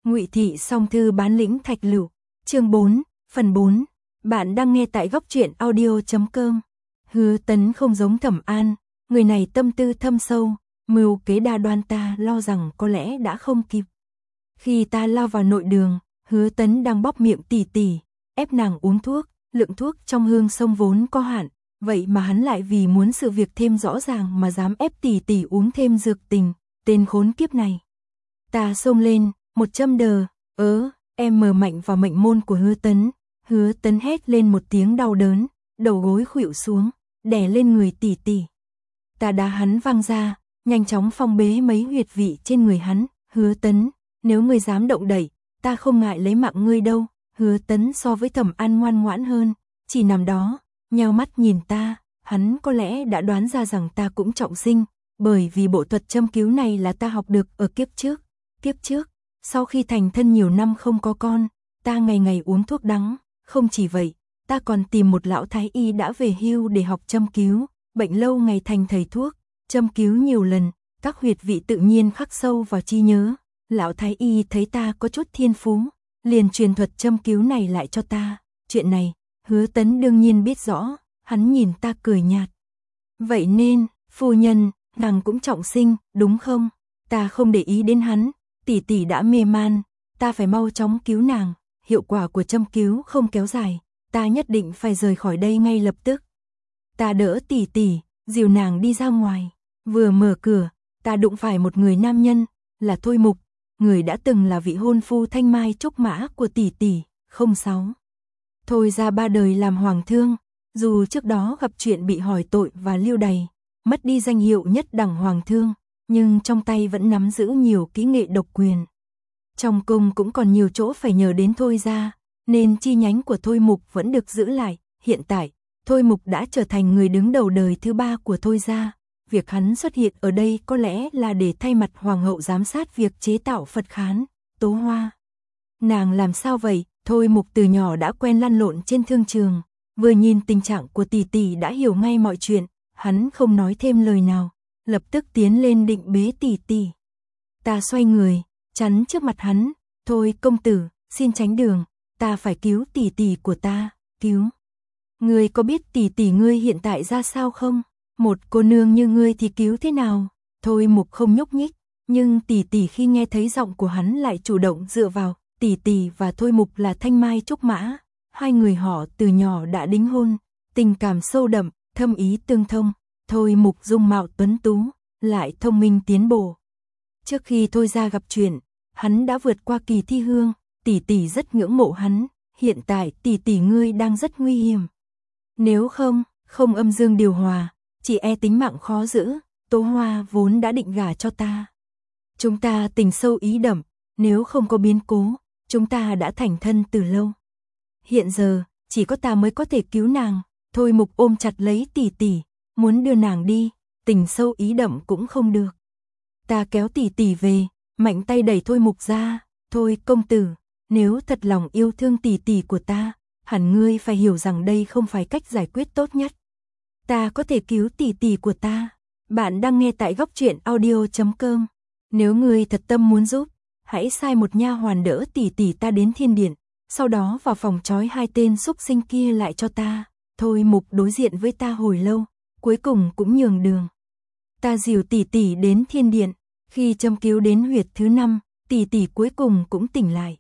Ngụy Thị song thư bán lĩnh thạch lựu, chương 4, phần 4. Bạn đang nghe tại góc truyện audio.com. Hứa Tấn không giống Thẩm An, người này tâm tư thâm sâu, mưu kế đa đoan, ta lo rằng có lẽ đã không kịp. Khi ta lao vào nội đường, Hứa Tấn đang bóp miệng Tỷ Tỷ, ép nàng uống thuốc, lượng thuốc trong hương sông vốn có hạn, vậy mà hắn lại vì muốn sự việc thêm rõ ràng mà dám ép Tỷ Tỷ uống thêm dược tình, tên khốn kiếp này. Ta xông lên, một châm đờ, em mở mạnh vào mệnh môn của Hứa Tấn hét lên một tiếng đau đớn, đầu gối khuỵu xuống, đè lên người Tỷ Tỷ. Ta đá hắn văng ra, nhanh chóng phong bế mấy huyệt vị trên người hắn. Hứa Tấn, nếu ngươi dám động đậy, ta không ngại lấy mạng ngươi đâu. Hứa Tấn so với Thẩm An ngoan ngoãn hơn, chỉ nằm đó, nheo mắt nhìn ta. Hắn có lẽ đã đoán ra rằng ta cũng trọng sinh, bởi vì bộ thuật châm cứu này là ta học được ở kiếp trước. Kiếp trước, sau khi thành thân nhiều năm không có con, ta ngày ngày uống thuốc đắng. Không chỉ vậy, ta còn tìm một lão thái y đã về hưu để học châm cứu. Bệnh lâu ngày thành thầy thuốc, châm cứu nhiều lần, các huyệt vị tự nhiên khắc sâu vào trí nhớ. Lão thái y thấy ta có chút thiên phú, liền truyền thuật châm cứu này lại cho ta. Chuyện này, Hứa Tấn đương nhiên biết rõ, hắn nhìn ta cười nhạt. Vậy nên, phu nhân, nàng cũng trọng sinh, đúng không? Ta không để ý đến hắn, Tỷ Tỷ đã mê man, ta phải mau chóng cứu nàng, hiệu quả của châm cứu không kéo dài, ta nhất định phải rời khỏi đây ngay lập tức. Ta đỡ Tỷ Tỷ, dìu nàng đi ra ngoài, vừa mở cửa, ta đụng phải một người nam nhân, là Thôi Mục, người đã từng là vị hôn phu thanh mai trúc mã của Tỷ Tỷ. 06. Thôi ra 3 đời làm hoàng thương, dù trước đó gặp chuyện bị hỏi tội và lưu đày, mất đi danh hiệu nhất đẳng hoàng thương, nhưng trong tay vẫn nắm giữ nhiều kỹ nghệ độc quyền. Trong cung cũng còn nhiều chỗ phải nhờ đến Thôi ra, nên chi nhánh của Thôi Mục vẫn được giữ lại. Hiện tại, Thôi Mục đã trở thành người đứng đầu đời thứ 3 của Thôi gia. Việc hắn xuất hiện ở đây có lẽ là để thay mặt hoàng hậu giám sát việc chế tạo Phật khán. Tố Hoa, nàng làm sao vậy? Thôi Mục từ nhỏ đã quen lăn lộn trên thương trường, vừa nhìn tình trạng của Tỷ Tỷ đã hiểu ngay mọi chuyện. Hắn không nói thêm lời nào, lập tức tiến lên định bế Tỷ Tỷ. Ta xoay người, chắn trước mặt hắn. Thôi công tử, xin tránh đường, ta phải cứu Tỷ Tỷ của ta. Cứu? Ngươi có biết Tỷ Tỷ ngươi hiện tại ra sao không? Một cô nương như ngươi thì cứu thế nào? Thôi Mục không nhúc nhích, nhưng Tỷ Tỷ khi nghe thấy giọng của hắn lại chủ động dựa vào. Tỷ Tỷ và Thôi Mục là thanh mai trúc mã, hai người họ từ nhỏ đã đính hôn, tình cảm sâu đậm, thâm ý tương thông. Thôi Mục dung mạo tuấn tú, lại thông minh tiến bộ. Trước khi Thôi ra gặp chuyện, hắn đã vượt qua kỳ thi hương, Tỷ Tỷ rất ngưỡng mộ hắn. Hiện tại Tỷ Tỷ ngươi đang rất nguy hiểm. Nếu không âm dương điều hòa, chỉ e tính mạng khó giữ. Tố Hoa vốn đã định gả cho ta. Chúng ta tình sâu ý đậm, nếu không có biến cố, chúng ta đã thành thân từ lâu. Hiện giờ, chỉ có ta mới có thể cứu nàng. Thôi Mục ôm chặt lấy Tỷ Tỷ, muốn đưa nàng đi, tình sâu ý đậm cũng không được. Ta kéo Tỷ Tỷ về, mạnh tay đẩy Thôi Mục ra. Thôi công tử, nếu thật lòng yêu thương Tỷ Tỷ của ta, hẳn ngươi phải hiểu rằng đây không phải cách giải quyết tốt nhất. Ta có thể cứu Tỷ Tỷ của ta. Bạn đang nghe tại góc truyện audio.com. Nếu ngươi thật tâm muốn giúp, hãy sai một nha hoàn đỡ Tỷ Tỷ ta đến thiên điện, sau đó vào phòng trói hai tên xúc sinh kia lại cho ta. Thôi Mục đối diện với ta hồi lâu, cuối cùng cũng nhường đường. Ta dìu Tỷ Tỷ đến thiên điện, khi châm cứu đến huyệt thứ 5, Tỷ Tỷ cuối cùng cũng tỉnh lại.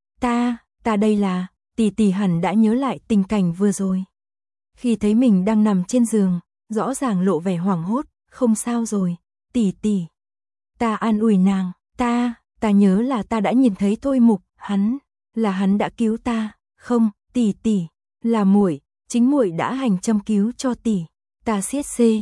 Ta đây là, Tỷ Tỷ hẳn đã nhớ lại tình cảnh vừa rồi. Khi thấy mình đang nằm trên giường, rõ ràng lộ vẻ hoảng hốt. Không sao rồi, Tỷ Tỷ. Ta an ủi nàng, ta nhớ là ta đã nhìn thấy Thôi Mục, hắn đã cứu ta. Không, Tỷ Tỷ, là muội, chính muội đã hành châm cứu cho tỷ. Ta siết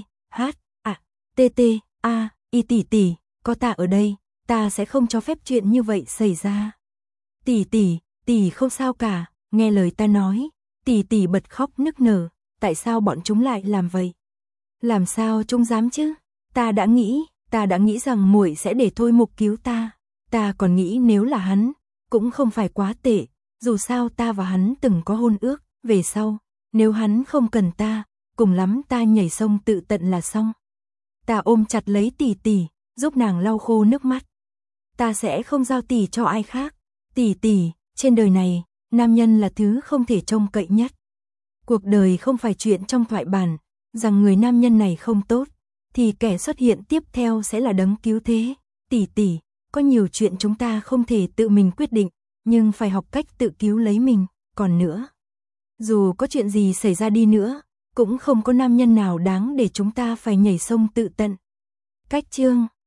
I Tỷ Tỷ, có ta ở đây, ta sẽ không cho phép chuyện như vậy xảy ra. Tỷ không sao cả. Nghe lời ta nói, Tỷ Tỷ bật khóc nức nở. Tại sao bọn chúng lại làm vậy? Làm sao chúng dám chứ? Ta đã nghĩ rằng muội sẽ để Thôi Mục cứu ta. Ta còn nghĩ nếu là hắn, cũng không phải quá tệ. Dù sao ta và hắn từng có hôn ước. Về sau, nếu hắn không cần ta, cùng lắm ta nhảy sông tự tận là xong. Ta ôm chặt lấy Tỷ Tỷ, giúp nàng lau khô nước mắt. Ta sẽ không giao tỷ cho ai khác. Tỷ, trên đời này, nam nhân là thứ không thể trông cậy nhất. Cuộc đời không phải chuyện trong thoại bản, rằng người nam nhân này không tốt, thì kẻ xuất hiện tiếp theo sẽ là đấng cứu thế. Tỷ, có nhiều chuyện chúng ta không thể tự mình quyết định, nhưng phải học cách tự cứu lấy mình. Còn nữa, dù có chuyện gì xảy ra đi nữa, cũng không có nam nhân nào đáng để chúng ta phải nhảy sông tự tận. Cách chương